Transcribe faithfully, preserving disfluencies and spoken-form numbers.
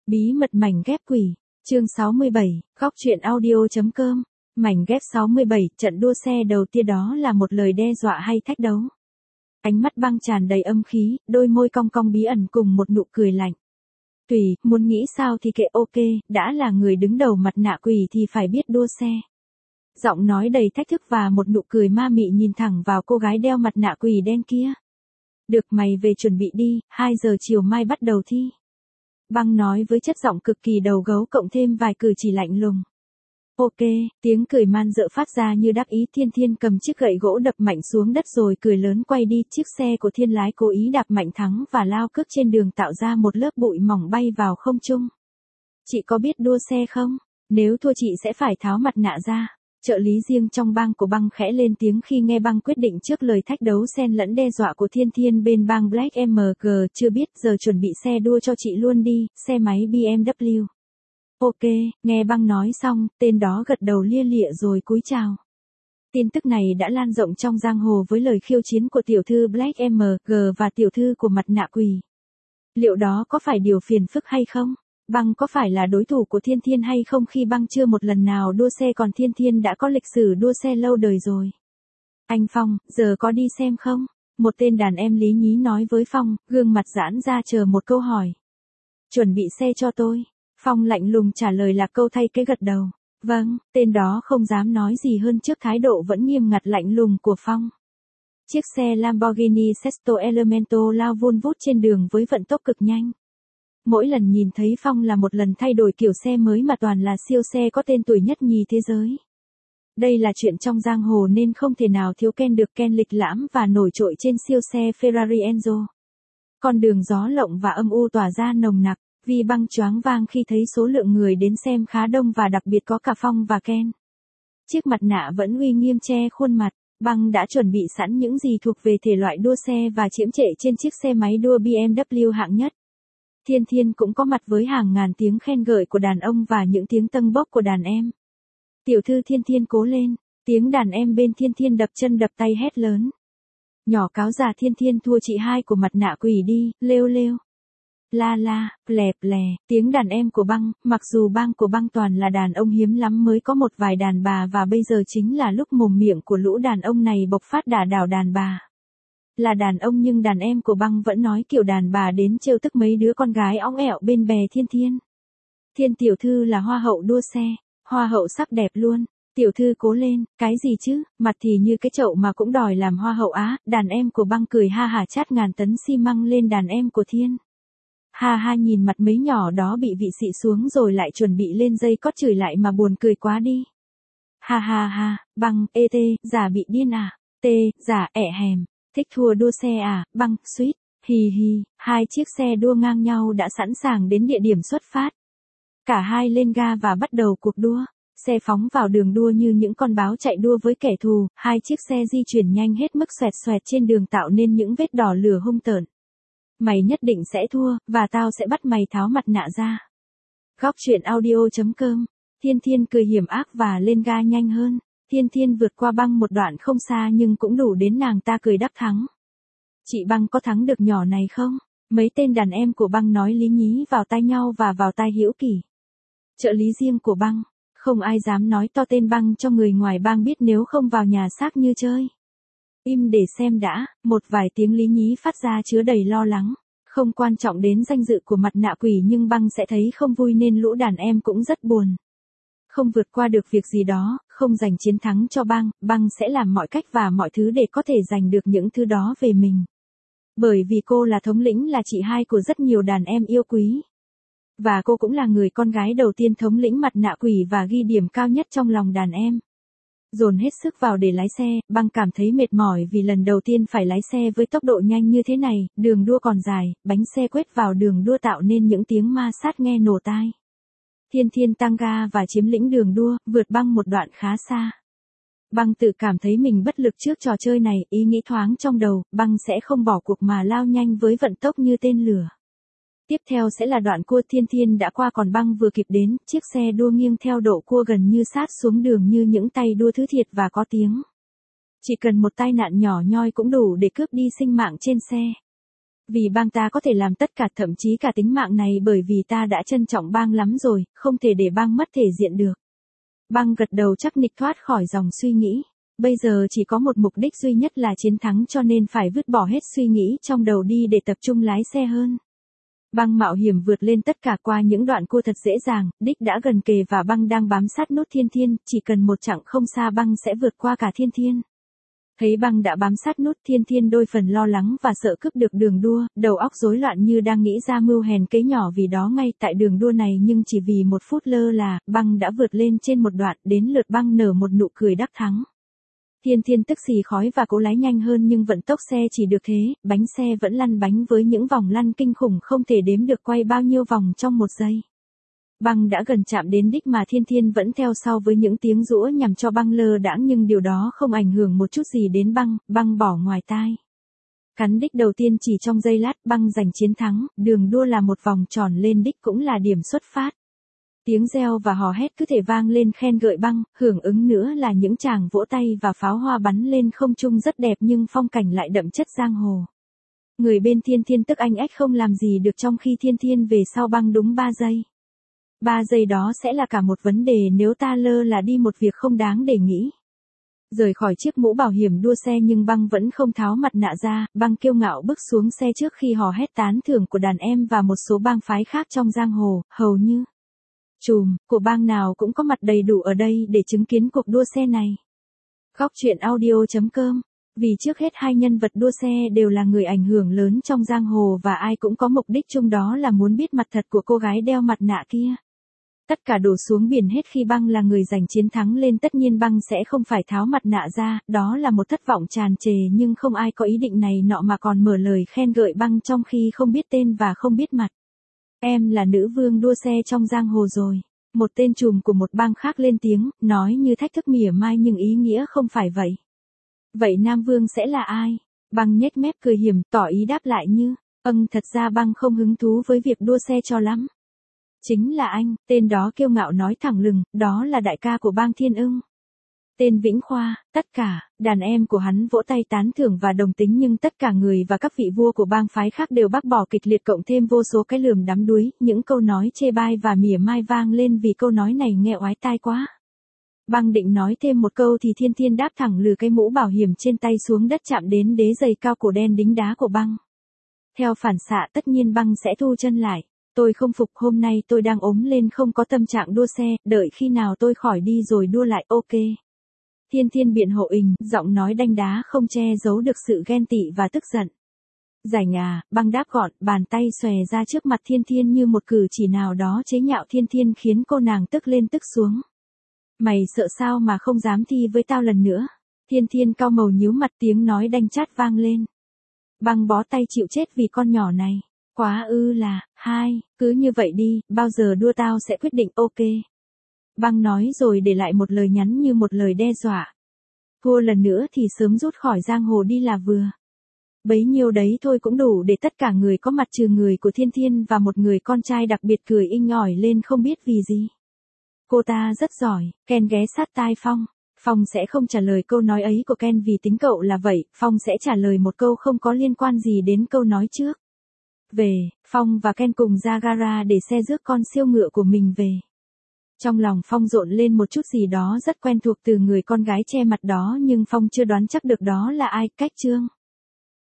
Bí mật mảnh ghép quỷ, chương sáu mươi bảy, góc truyện audio.com, mảnh ghép sáu mươi bảy, trận đua xe đầu tiên đó là một lời đe dọa hay thách đấu. Ánh mắt Băng tràn đầy âm khí, đôi môi cong cong bí ẩn cùng một nụ cười lạnh. Tùy, muốn nghĩ sao thì kệ, ok, đã là người đứng đầu mặt nạ quỷ thì phải biết đua xe. Giọng nói đầy thách thức và một nụ cười ma mị nhìn thẳng vào cô gái đeo mặt nạ quỷ đen kia. Được, mày về chuẩn bị đi, hai giờ chiều mai bắt đầu thi. Băng nói với chất giọng cực kỳ đầu gấu cộng thêm vài cử chỉ lạnh lùng. Ok, tiếng cười man dợ phát ra như đắc ý. Thiên Thiên cầm chiếc gậy gỗ đập mạnh xuống đất rồi cười lớn quay đi. Chiếc xe của Thiên lái cố ý đạp mạnh thắng và lao cước trên đường tạo ra một lớp bụi mỏng bay vào không trung. Chị có biết đua xe không? Nếu thua chị sẽ phải tháo mặt nạ ra. Trợ lý riêng trong bang của Băng khẽ lên tiếng khi nghe Băng quyết định trước lời thách đấu xen lẫn đe dọa của Thiên Thiên bên bang Black em giê. Chưa biết, giờ chuẩn bị xe đua cho chị luôn đi, xe máy bê em vê. Ok, nghe Băng nói xong, tên đó gật đầu lia lịa rồi cúi chào. Tin tức này đã lan rộng trong giang hồ với lời khiêu chiến của tiểu thư Black em giê và tiểu thư của mặt nạ quỷ. Liệu đó có phải điều phiền phức hay không? Băng có phải là đối thủ của Thiên Thiên hay không khi Băng chưa một lần nào đua xe còn Thiên Thiên đã có lịch sử đua xe lâu đời rồi? Anh Phong, giờ có đi xem không? Một tên đàn em lý nhí nói với Phong, gương mặt giãn ra chờ một câu hỏi. Chuẩn bị xe cho tôi. Phong lạnh lùng trả lời là câu thay cái gật đầu. Vâng, tên đó không dám nói gì hơn trước thái độ vẫn nghiêm ngặt lạnh lùng của Phong. Chiếc xe Lamborghini Sesto Elemento lao vun vút trên đường với vận tốc cực nhanh. Mỗi lần nhìn thấy Phong là một lần thay đổi kiểu xe mới mà toàn là siêu xe có tên tuổi nhất nhì thế giới. Đây là chuyện trong giang hồ nên không thể nào thiếu Ken được. Ken lịch lãm và nổi trội trên siêu xe Ferrari Enzo. Con đường gió lộng và âm u tỏa ra nồng nặc, vì Băng choáng váng khi thấy số lượng người đến xem khá đông và đặc biệt có cả Phong và Ken. Chiếc mặt nạ vẫn uy nghiêm che khuôn mặt, Băng đã chuẩn bị sẵn những gì thuộc về thể loại đua xe và chiếm trệ trên chiếc xe máy đua bê em vê hạng nhất. Thiên Thiên cũng có mặt với hàng ngàn tiếng khen ngợi của đàn ông và những tiếng tâng bốc của đàn em. Tiểu thư Thiên Thiên cố lên, tiếng đàn em bên Thiên Thiên đập chân đập tay hét lớn. Nhỏ cáo già Thiên Thiên thua chị hai của mặt nạ quỷ đi, lêu lêu. La la, lè lè, tiếng đàn em của Băng, mặc dù bang của Băng toàn là đàn ông hiếm lắm mới có một vài đàn bà và bây giờ chính là lúc mồm miệng của lũ đàn ông này bộc phát đả đảo đàn bà. Là đàn ông nhưng đàn em của Băng vẫn nói kiểu đàn bà đến trêu tức mấy đứa con gái óng ẹo bên bè Thiên Thiên. Thiên tiểu thư là hoa hậu đua xe, hoa hậu sắc đẹp luôn, tiểu thư cố lên, cái gì chứ, mặt thì như cái chậu mà cũng đòi làm hoa hậu á. Đàn em của Băng cười ha hả chát ngàn tấn xi măng lên đàn em của Thiên. Ha ha, nhìn mặt mấy nhỏ đó bị vị xị xuống rồi lại chuẩn bị lên dây cót chửi lại mà buồn cười quá đi. Ha ha ha, Băng, ê tê, giả bị điên à, tê, giả ẻ hèm. Thích thua đua xe à, Băng, suýt, hì hì, hai chiếc xe đua ngang nhau đã sẵn sàng đến địa điểm xuất phát. Cả hai lên ga và bắt đầu cuộc đua, xe phóng vào đường đua như những con báo chạy đua với kẻ thù, hai chiếc xe di chuyển nhanh hết mức xoẹt xoẹt trên đường tạo nên những vết đỏ lửa hung tợn. Mày nhất định sẽ thua, và tao sẽ bắt mày tháo mặt nạ ra. Góc truyện audio.com, Thiên Thiên cười hiểm ác và lên ga nhanh hơn. Thiên Thiên vượt qua Băng một đoạn không xa nhưng cũng đủ đến nàng ta cười đắc thắng. Chị Băng có thắng được nhỏ này không? Mấy tên đàn em của Băng nói lý nhí vào tai nhau và vào tai Hiễu Kỳ. Trợ lý riêng của Băng, không ai dám nói to tên Băng cho người ngoài bang biết nếu không vào nhà xác như chơi. Im để xem đã, một vài tiếng lý nhí phát ra chứa đầy lo lắng. Không quan trọng đến danh dự của mặt nạ quỷ nhưng Băng sẽ thấy không vui nên lũ đàn em cũng rất buồn. Không vượt qua được việc gì đó, không giành chiến thắng cho Băng, Băng sẽ làm mọi cách và mọi thứ để có thể giành được những thứ đó về mình. Bởi vì cô là thống lĩnh, là chị hai của rất nhiều đàn em yêu quý. Và cô cũng là người con gái đầu tiên thống lĩnh mặt nạ quỷ và ghi điểm cao nhất trong lòng đàn em. Dồn hết sức vào để lái xe, Băng cảm thấy mệt mỏi vì lần đầu tiên phải lái xe với tốc độ nhanh như thế này, đường đua còn dài, bánh xe quét vào đường đua tạo nên những tiếng ma sát nghe nổ tai. Thiên Thiên tăng ga và chiếm lĩnh đường đua, vượt Băng một đoạn khá xa. Băng tự cảm thấy mình bất lực trước trò chơi này, ý nghĩ thoáng trong đầu, Băng sẽ không bỏ cuộc mà lao nhanh với vận tốc như tên lửa. Tiếp theo sẽ là đoạn cua. Thiên Thiên đã qua còn Băng vừa kịp đến, chiếc xe đua nghiêng theo độ cua gần như sát xuống đường như những tay đua thứ thiệt và có tiếng. Chỉ cần một tai nạn nhỏ nhoi cũng đủ để cướp đi sinh mạng trên xe. Vì bang ta có thể làm tất cả, thậm chí cả tính mạng này, bởi vì ta đã trân trọng bang lắm rồi, không thể để bang mất thể diện được. Bang gật đầu chắc nịch thoát khỏi dòng suy nghĩ. Bây giờ chỉ có một mục đích duy nhất là chiến thắng, cho nên phải vứt bỏ hết suy nghĩ trong đầu đi để tập trung lái xe hơn. Băng mạo hiểm vượt lên tất cả qua những đoạn cua thật dễ dàng, đích đã gần kề và băng đang bám sát nốt Thiên Thiên, chỉ cần một chặng không xa băng sẽ vượt qua cả Thiên Thiên. Thấy băng đã bám sát nút, Thiên Thiên đôi phần lo lắng và sợ cướp được đường đua, đầu óc rối loạn như đang nghĩ ra mưu hèn kế nhỏ vì đó ngay tại đường đua này, nhưng chỉ vì một phút lơ là, băng đã vượt lên trên một đoạn, đến lượt băng nở một nụ cười đắc thắng. Thiên Thiên tức xì khói và cố lái nhanh hơn nhưng vận tốc xe chỉ được thế, bánh xe vẫn lăn bánh với những vòng lăn kinh khủng không thể đếm được quay bao nhiêu vòng trong một giây. Băng đã gần chạm đến đích mà Thiên Thiên vẫn theo sau với những tiếng giũa nhằm cho băng lơ đãng, nhưng điều đó không ảnh hưởng một chút gì đến băng, băng bỏ ngoài tai. Cắn đích đầu tiên chỉ trong giây lát, băng giành chiến thắng, đường đua là một vòng tròn lên đích cũng là điểm xuất phát. Tiếng reo và hò hét cứ thể vang lên khen gợi băng, hưởng ứng nữa là những tràng vỗ tay và pháo hoa bắn lên không trung rất đẹp nhưng phong cảnh lại đậm chất giang hồ. Người bên Thiên Thiên tức anh ách không làm gì được trong khi Thiên Thiên về sau băng đúng ba giây. ba giây đó sẽ là cả một vấn đề nếu ta lơ là đi một việc không đáng để nghĩ. Rời khỏi chiếc mũ bảo hiểm đua xe nhưng băng vẫn không tháo mặt nạ ra, băng kiêu ngạo bước xuống xe trước khi hò hét tán thưởng của đàn em và một số bang phái khác trong giang hồ, hầu như chùm của bang nào cũng có mặt đầy đủ ở đây để chứng kiến cuộc đua xe này. Góc truyện audio chấm com. Vì trước hết hai nhân vật đua xe đều là người ảnh hưởng lớn trong giang hồ và ai cũng có mục đích chung, đó là muốn biết mặt thật của cô gái đeo mặt nạ kia. Tất cả đổ xuống biển hết khi băng là người giành chiến thắng lên, tất nhiên băng sẽ không phải tháo mặt nạ ra, đó là một thất vọng tràn trề, nhưng không ai có ý định này nọ mà còn mở lời khen gợi băng trong khi không biết tên và không biết mặt. Em là nữ vương đua xe trong giang hồ rồi. Một tên trùm của một bang khác lên tiếng, nói như thách thức mỉa mai nhưng ý nghĩa không phải vậy. Vậy Nam Vương sẽ là ai? Băng nhếch mép cười hiểm, tỏ ý đáp lại như, âng thật ra băng không hứng thú với việc đua xe cho lắm. Chính là anh, tên đó kiêu ngạo nói thẳng lừng, đó là đại ca của bang Thiên Ưng. Tên Vĩnh Khoa, tất cả, đàn em của hắn vỗ tay tán thưởng và đồng tính, nhưng tất cả người và các vị vua của bang phái khác đều bác bỏ kịch liệt, cộng thêm vô số cái lườm đắm đuối, những câu nói chê bai và mỉa mai vang lên vì câu nói này nghe oái tai quá. Băng định nói thêm một câu thì Thiên Thiên đáp thẳng lừ cái mũ bảo hiểm trên tay xuống đất chạm đến đế giày cao cổ đen đính đá của băng. Theo phản xạ tất nhiên băng sẽ thu chân lại. Tôi không phục, hôm nay tôi đang ốm lên không có tâm trạng đua xe, đợi khi nào tôi khỏi đi rồi đua lại, ok. Thiên Thiên biện hộ ình, giọng nói đanh đá không che giấu được sự ghen tị và tức giận. Rảnh à, băng đáp gọn, bàn tay xòe ra trước mặt Thiên Thiên như một cử chỉ nào đó chế nhạo Thiên Thiên khiến cô nàng tức lên tức xuống. Mày sợ sao mà không dám thi với tao lần nữa? Thiên Thiên cau màu nhíu mặt, tiếng nói đanh chát vang lên. Băng bó tay chịu chết vì con nhỏ này. Quá ư là, hai, cứ như vậy đi, bao giờ đua tao sẽ quyết định, ok. Băng nói rồi để lại một lời nhắn như một lời đe dọa. Thua lần nữa thì sớm rút khỏi giang hồ đi là vừa. Bấy nhiêu đấy thôi cũng đủ để tất cả người có mặt trừ người của Thiên Thiên và một người con trai đặc biệt cười inh ỏi lên không biết vì gì. Cô ta rất giỏi, Ken ghé sát tai Phong. Phong sẽ không trả lời câu nói ấy của Ken vì tính cậu là vậy, Phong sẽ trả lời một câu không có liên quan gì đến câu nói trước. Về, Phong và Ken cùng ra gara để xe rước con siêu ngựa của mình về. Trong lòng Phong rộn lên một chút gì đó rất quen thuộc từ người con gái che mặt đó, nhưng Phong chưa đoán chắc được đó là ai. Cách chương